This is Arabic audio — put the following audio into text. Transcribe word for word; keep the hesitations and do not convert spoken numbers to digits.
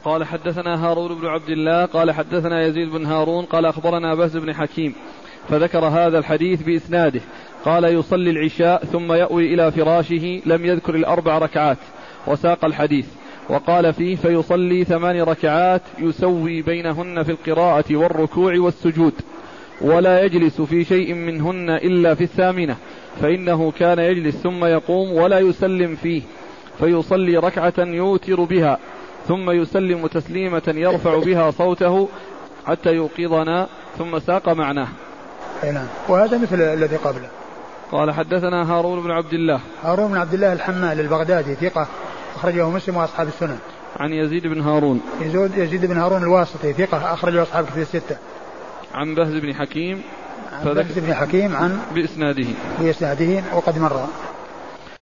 قال حدثنا هارون بن عبد الله قال حدثنا يزيد بن هارون قال أخبرنا بهز بن حكيم فذكر هذا الحديث بإسناده. قال يصلي العشاء ثم يأوي إلى فراشه، لم يذكر الأربع ركعات وساق الحديث، وقال فيه فيصلي ثمان ركعات يسوي بينهن في القراءة والركوع والسجود، ولا يجلس في شيء منهن إلا في الثامنة، فإنه كان يجلس ثم يقوم ولا يسلم فيه، فيصلي ركعة يوتر بها ثم يسلم تسليمة يرفع بها صوته حتى يوقظنا، ثم ساق معناه. نعم. وهذا مثل الذي قبله. قال حدثنا هارون بن عبد الله هارون بن عبد الله الحمال البغدادي ثقة أخرجه مسلم وأصحاب السنن. عن يزيد بن هارون يزيد, يزيد بن هارون الواسطي ثقة أخرجه أصحاب كتب الستة. عن بهز بن حكيم عن بهز بن حكيم عن بإسناده بإسناده وقد مر.